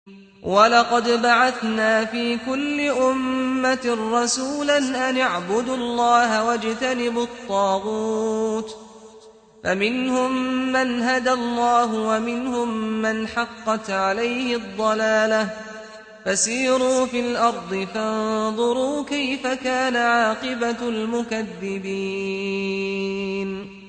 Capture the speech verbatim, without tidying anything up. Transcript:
وَلَقَدْ بَعَثْنَا فِي كُلِّ أُمَّةٍ رَّسُولًا أَنِ اعْبُدُوا اللَّهَ وَاجْتَنِبُوا الطَّاغُوتَ ۖ فَمِنْهُم مَّنْ هَدَى اللَّهُ وَمِنْهُم مَّنْ حَقَّتْ عَلَيْهِ الضَّلَالَةُ ۚ فَسِيرُوا فِي الْأَرْضِ فَانظُرُوا كَيْفَ كَانَ عَاقِبَةُ الْمُكَذِّبِينَ